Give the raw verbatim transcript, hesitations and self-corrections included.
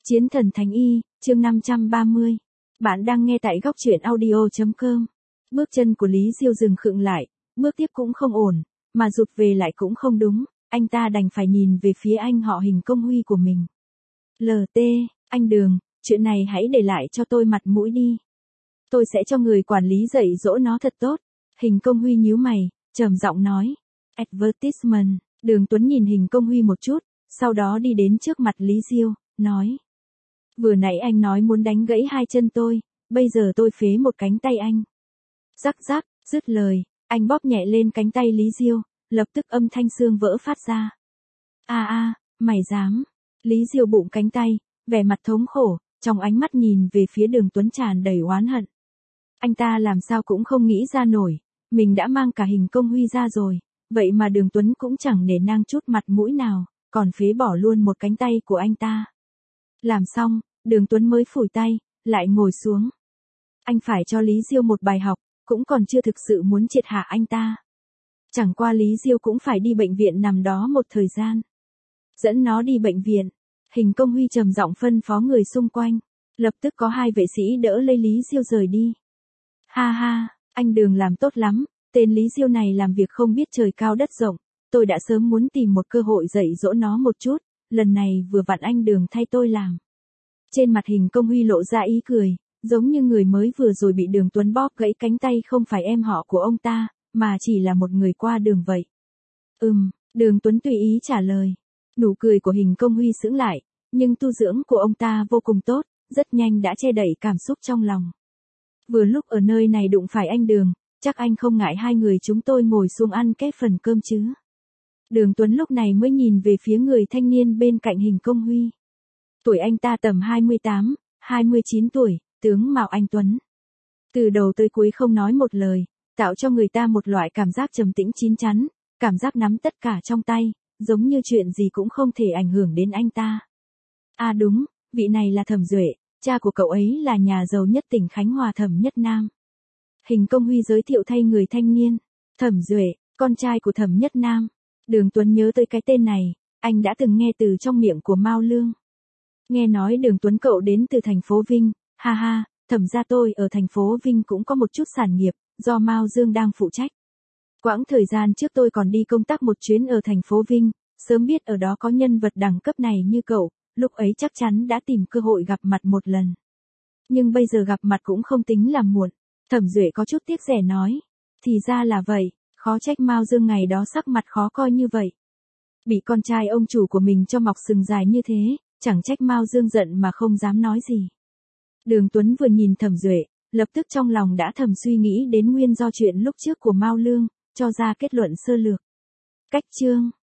Chiến thần Thánh Y, chương năm trăm ba mươi. Bạn đang nghe tại góc truyện audio chấm com. Bước chân của Lý Diêu dừng khựng lại, bước tiếp cũng không ổn, mà rụt về lại cũng không đúng, anh ta đành phải nhìn về phía anh họ Hình Công Huy của mình. lờ tê, anh Đường, chuyện này hãy để lại cho tôi mặt mũi đi. Tôi sẽ cho người quản lý dạy dỗ nó thật tốt. Hình Công Huy nhíu mày, trầm giọng nói. Advertisement. Đường Tuấn nhìn Hình Công Huy một chút, sau đó đi đến trước mặt Lý Diêu, nói. Vừa nãy anh nói muốn đánh gãy hai chân tôi, bây giờ tôi phế một cánh tay anh. Rắc rắc, dứt lời, anh bóp nhẹ lên cánh tay Lý Diêu, lập tức âm thanh xương vỡ phát ra. A a, mày dám. Lý Diêu bụng cánh tay, vẻ mặt thống khổ, trong ánh mắt nhìn về phía Đường Tuấn tràn đầy oán hận. Anh ta làm sao cũng không nghĩ ra nổi, mình đã mang cả Hình Công Huy ra rồi, vậy mà Đường Tuấn cũng chẳng nể nang chút mặt mũi nào, còn phế bỏ luôn một cánh tay của anh ta. Làm xong, Đường Tuấn mới phủi tay, lại ngồi xuống. Anh phải cho Lý Diêu một bài học, cũng còn chưa thực sự muốn triệt hạ anh ta. Chẳng qua Lý Diêu cũng phải đi bệnh viện nằm đó một thời gian. Dẫn nó đi bệnh viện. Hình Công Huy trầm giọng phân phó người xung quanh. Lập tức có hai vệ sĩ đỡ lấy Lý Diêu rời đi. Ha ha, anh Đường làm tốt lắm, tên Lý Diêu này làm việc không biết trời cao đất rộng. Tôi đã sớm muốn tìm một cơ hội dạy dỗ nó một chút, lần này vừa vặn anh Đường thay tôi làm. Trên mặt Hình Công Huy lộ ra ý cười, giống như người mới vừa rồi bị Đường Tuấn bóp gãy cánh tay không phải em họ của ông ta, mà chỉ là một người qua đường vậy. Ừm, Đường Tuấn tùy ý trả lời. Nụ cười của Hình Công Huy sững lại, nhưng tu dưỡng của ông ta vô cùng tốt, rất nhanh đã che đậy cảm xúc trong lòng. Vừa lúc ở nơi này đụng phải anh Đường, chắc anh không ngại hai người chúng tôi ngồi xuống ăn cái phần cơm chứ. Đường Tuấn lúc này mới nhìn về phía người thanh niên bên cạnh Hình Công Huy. Tuổi anh ta tầm hai mươi tám, hai mươi chín tuổi, tướng mạo anh Tuấn. Từ đầu tới cuối không nói một lời, tạo cho người ta một loại cảm giác trầm tĩnh chín chắn, cảm giác nắm tất cả trong tay, giống như chuyện gì cũng không thể ảnh hưởng đến anh ta. À đúng, vị này là Thẩm Duệ, cha của cậu ấy là nhà giàu nhất tỉnh Khánh Hòa Thẩm Nhất Nam. Hình Công Huy giới thiệu thay người thanh niên. Thẩm Duệ, con trai của Thẩm Nhất Nam. Đường Tuấn nhớ tới cái tên này, anh đã từng nghe từ trong miệng của Mao Lương. Nghe nói Đường Tuấn cậu đến từ thành phố Vinh, ha ha, Thẩm gia tôi ở thành phố Vinh cũng có một chút sản nghiệp, do Mao Dương đang phụ trách. Quãng thời gian trước tôi còn đi công tác một chuyến ở thành phố Vinh, sớm biết ở đó có nhân vật đẳng cấp này như cậu, lúc ấy chắc chắn đã tìm cơ hội gặp mặt một lần. Nhưng bây giờ gặp mặt cũng không tính là muộn. Thẩm Duệ có chút tiếc rẻ nói. Thì ra là vậy, khó trách Mao Dương ngày đó sắc mặt khó coi như vậy. Bị con trai ông chủ của mình cho mọc sừng dài như thế, chẳng trách Mao Dương giận mà không dám nói gì. Đường Tuấn vừa nhìn Thẩm Duệ, lập tức trong lòng đã thầm suy nghĩ đến nguyên do chuyện lúc trước của Mao Lương, cho ra kết luận sơ lược. Cách chương